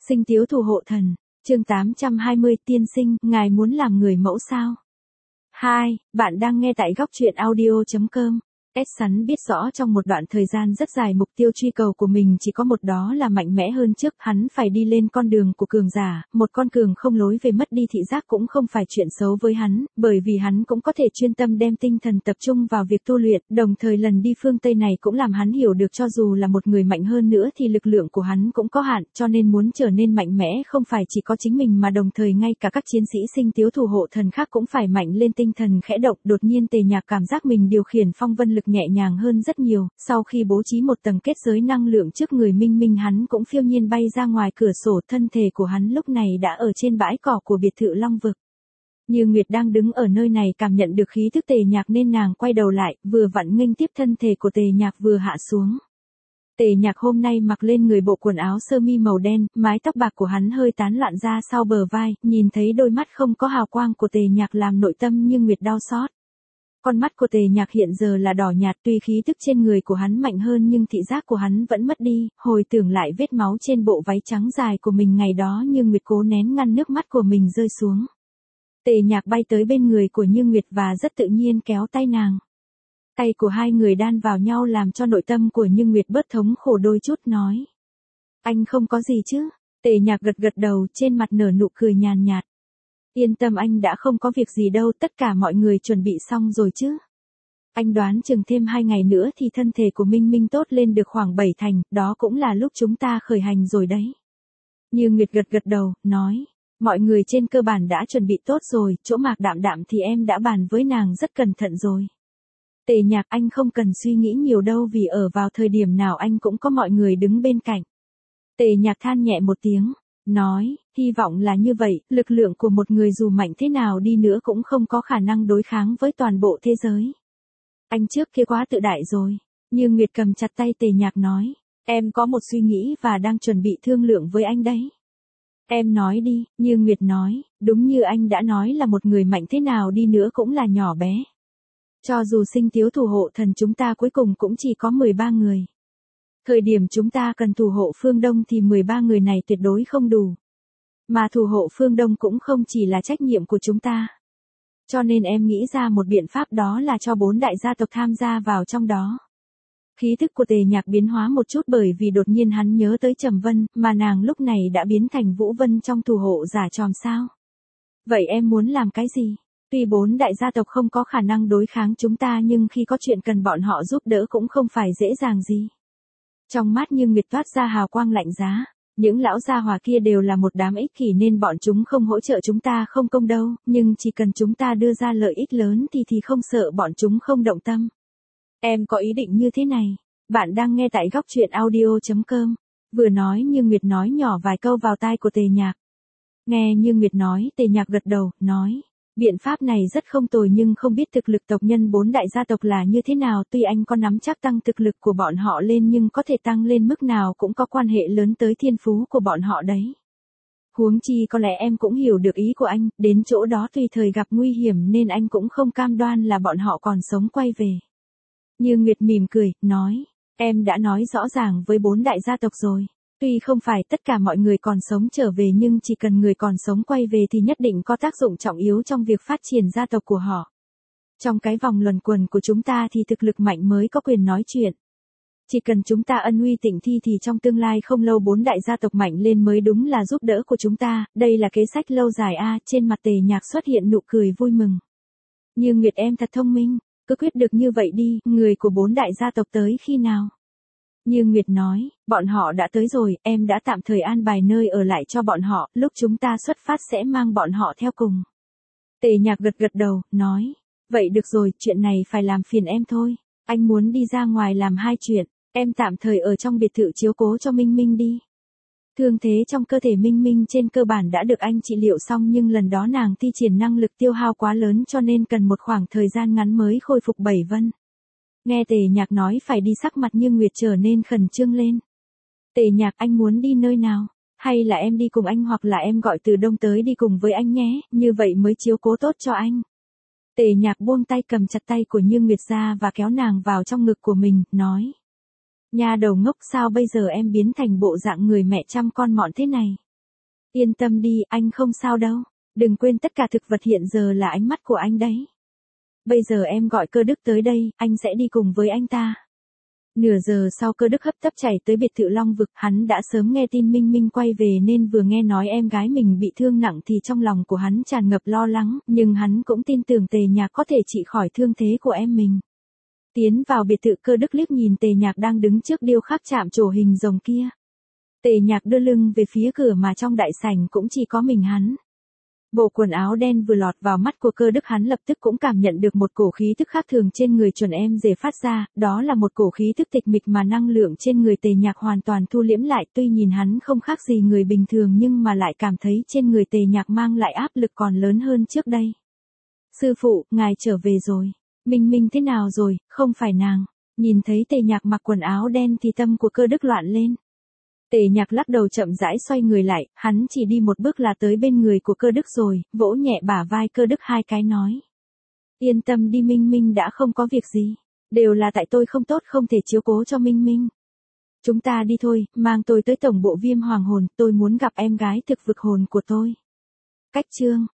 Sinh Tiếu Thủ Hộ Thần, chương 820 tiên sinh, ngài muốn làm người mẫu sao? 2. Bạn đang nghe tại góc truyện audio.com. Sắn biết rõ trong một đoạn thời gian rất dài mục tiêu truy cầu của mình chỉ có một, đó là mạnh mẽ hơn trước, hắn phải đi lên con đường của cường giả, một con đường không lối về. Mất đi thị giác cũng không phải chuyện xấu với hắn, bởi vì hắn cũng có thể chuyên tâm đem tinh thần tập trung vào việc tu luyện, đồng thời lần đi phương Tây này cũng làm hắn hiểu được cho dù là một người mạnh hơn nữa thì lực lượng của hắn cũng có hạn, cho nên muốn trở nên mạnh mẽ không phải chỉ có chính mình mà đồng thời ngay cả các chiến sĩ Sinh Tiếu Thủ Hộ Thần khác cũng phải mạnh lên. Tinh thần khẽ động, đột nhiên Tề Nhạc cảm giác mình điều khiển phong vân lực nhẹ nhàng hơn rất nhiều, sau khi bố trí một tầng kết giới năng lượng trước người Minh, hắn cũng phiêu nhiên bay ra ngoài cửa sổ. Thân thể của hắn lúc này đã ở trên bãi cỏ của biệt thự Long Vực. Như Nguyệt đang đứng ở nơi này cảm nhận được khí tức Tề Nhạc nên nàng quay đầu lại, vừa vặn nghênh tiếp thân thể của Tề Nhạc vừa hạ xuống. Tề Nhạc hôm nay mặc lên người bộ quần áo sơ mi màu đen, mái tóc bạc của hắn hơi tán loạn ra sau bờ vai, nhìn thấy đôi mắt không có hào quang của Tề Nhạc làm nội tâm Như Nguyệt đau xót. Con mắt của Tề Nhạc hiện giờ là đỏ nhạt, tuy khí tức trên người của hắn mạnh hơn nhưng thị giác của hắn vẫn mất đi, hồi tưởng lại vết máu trên bộ váy trắng dài của mình ngày đó, Như Nguyệt cố nén ngăn nước mắt của mình rơi xuống. Tề Nhạc bay tới bên người của Như Nguyệt và rất tự nhiên kéo tay nàng. Tay của hai người đan vào nhau làm cho nội tâm của Như Nguyệt bớt thống khổ đôi chút, nói: Anh không có gì chứ? Tề Nhạc gật gật đầu, trên mặt nở nụ cười nhàn nhạt. Yên tâm, anh đã không có việc gì đâu, tất cả mọi người chuẩn bị xong rồi chứ? Anh đoán chừng thêm 2 ngày nữa thì thân thể của Minh tốt lên được khoảng 7 thành, đó cũng là lúc chúng ta khởi hành rồi đấy. Như Nguyệt gật gật đầu, nói: Mọi người trên cơ bản đã chuẩn bị tốt rồi, chỗ Mạc Đạm thì em đã bàn với nàng rất cẩn thận rồi. Tề Nhạc, anh không cần suy nghĩ nhiều đâu, vì ở vào thời điểm nào anh cũng có mọi người đứng bên cạnh. Tề Nhạc than nhẹ một tiếng, nói: Hy vọng là như vậy, lực lượng của một người dù mạnh thế nào đi nữa cũng không có khả năng đối kháng với toàn bộ thế giới. Anh trước kia quá tự đại rồi. Như Nguyệt cầm chặt tay Tề Nhạc nói: Em có một suy nghĩ và đang chuẩn bị thương lượng với anh đấy. Em nói đi. Như Nguyệt nói: Đúng như anh đã nói, là một người mạnh thế nào đi nữa cũng là nhỏ bé. Cho dù Sinh Tiếu Thủ Hộ Thần chúng ta cuối cùng cũng chỉ có 13 người. Thời điểm chúng ta cần thủ hộ phương Đông thì 13 người này tuyệt đối không đủ. Mà thủ hộ phương Đông cũng không chỉ là trách nhiệm của chúng ta. Cho nên em nghĩ ra một biện pháp, đó là cho 4 đại gia tộc tham gia vào trong đó. Khí thức của Tề Nhạc biến hóa một chút bởi vì đột nhiên hắn nhớ tới Trầm Vân, mà nàng lúc này đã biến thành Vũ Vân trong thủ hộ giả tròm sao. Vậy em muốn làm cái gì? Tuy 4 đại gia tộc không có khả năng đối kháng chúng ta nhưng khi có chuyện cần bọn họ giúp đỡ cũng không phải dễ dàng gì. Trong mắt Như Nguyệt toát ra hào quang lạnh giá. Những lão gia hỏa kia đều là một đám ích kỷ nên bọn chúng không hỗ trợ chúng ta không công đâu, nhưng chỉ cần chúng ta đưa ra lợi ích lớn thì không sợ bọn chúng không động tâm. Em có ý định như thế này. Bạn đang nghe tại góc truyện audio.com. Vừa nói Như Nguyệt nói nhỏ vài câu vào tai của Tề Nhạc. Nghe Như Nguyệt nói, Tề Nhạc gật đầu, nói: Biện pháp này rất không tồi, nhưng không biết thực lực tộc nhân 4 đại gia tộc là như thế nào. Tuy anh có nắm chắc tăng thực lực của bọn họ lên nhưng có thể tăng lên mức nào cũng có quan hệ lớn tới thiên phú của bọn họ đấy. Huống chi có lẽ em cũng hiểu được ý của anh, đến chỗ đó tùy thời gặp nguy hiểm nên anh cũng không cam đoan là bọn họ còn sống quay về. Như Nguyệt mỉm cười, nói: Em đã nói rõ ràng với 4 đại gia tộc rồi. Tuy không phải tất cả mọi người còn sống trở về nhưng chỉ cần người còn sống quay về thì nhất định có tác dụng trọng yếu trong việc phát triển gia tộc của họ. Trong cái vòng luẩn quẩn của chúng ta thì thực lực mạnh mới có quyền nói chuyện. Chỉ cần chúng ta ân uy tịnh thi thì trong tương lai không lâu 4 đại gia tộc mạnh lên mới đúng là giúp đỡ của chúng ta, đây là kế sách lâu dài a. Trên mặt Tề Nhạc xuất hiện nụ cười vui mừng. Như Nguyệt, em thật thông minh, cứ quyết được như vậy đi. Người của 4 đại gia tộc tới khi nào? Như Nguyệt nói: Bọn họ đã tới rồi, em đã tạm thời an bài nơi ở lại cho bọn họ, lúc chúng ta xuất phát sẽ mang bọn họ theo cùng. Tề Nhạc gật gật đầu, nói: Vậy được rồi, chuyện này phải làm phiền em thôi. Anh muốn đi ra ngoài làm 2 chuyện, em tạm thời ở trong biệt thự chiếu cố cho Minh đi. Thương thế trong cơ thể Minh trên cơ bản đã được anh trị liệu xong nhưng lần đó nàng thi triển năng lực tiêu hao quá lớn cho nên cần một khoảng thời gian ngắn mới khôi phục 7 vân. Nghe Tề Nhạc nói phải đi, sắc mặt Như Nguyệt trở nên khẩn trương lên. Tề Nhạc, anh muốn đi nơi nào? Hay là em đi cùng anh hoặc là em gọi Từ Đông tới đi cùng với anh nhé, như vậy mới chiếu cố tốt cho anh. Tề Nhạc buông tay cầm chặt tay của Như Nguyệt ra và kéo nàng vào trong ngực của mình, nói: Nha đầu ngốc, sao bây giờ em biến thành bộ dạng người mẹ chăm con mọn thế này? Yên tâm đi, anh không sao đâu. Đừng quên tất cả thực vật hiện giờ là ánh mắt của anh đấy. Bây giờ em gọi Cơ Đức tới đây, anh sẽ đi cùng với anh ta. Nửa giờ sau Cơ Đức hấp tấp chạy tới biệt thự Long Vực, hắn đã sớm nghe tin Minh Minh quay về nên vừa nghe nói em gái mình bị thương nặng thì trong lòng của hắn tràn ngập lo lắng, nhưng hắn cũng tin tưởng Tề Nhạc có thể trị khỏi thương thế của em mình. Tiến vào biệt thự, Cơ Đức liếc nhìn Tề Nhạc đang đứng trước điêu khắc chạm trổ hình rồng kia. Tề Nhạc đưa lưng về phía cửa mà trong đại sảnh cũng chỉ có mình hắn. Bộ quần áo đen vừa lọt vào mắt của Cơ Đức, hắn lập tức cũng cảm nhận được một cổ khí tức khác thường trên người chuẩn em rể phát ra, đó là một cổ khí tức tịch mịch mà năng lượng trên người Tề Nhạc hoàn toàn thu liễm lại, tuy nhìn hắn không khác gì người bình thường nhưng mà lại cảm thấy trên người Tề Nhạc mang lại áp lực còn lớn hơn trước đây. Sư phụ, ngài trở về rồi. Minh Minh thế nào rồi, không phải nàng. Nhìn thấy Tề Nhạc mặc quần áo đen thì tâm của Cơ Đức loạn lên. Tề Nhạc lắc đầu chậm rãi xoay người lại, hắn chỉ đi một bước là tới bên người của Cơ Đức rồi, vỗ nhẹ bả vai Cơ Đức hai cái nói. Yên tâm đi, Minh Minh đã không có việc gì. Đều là tại tôi không tốt không thể chiếu cố cho Minh Minh. Chúng ta đi thôi, mang tôi tới tổng bộ Viêm Hoàng Hồn, tôi muốn gặp em gái thực vực hồn của tôi. Cách chương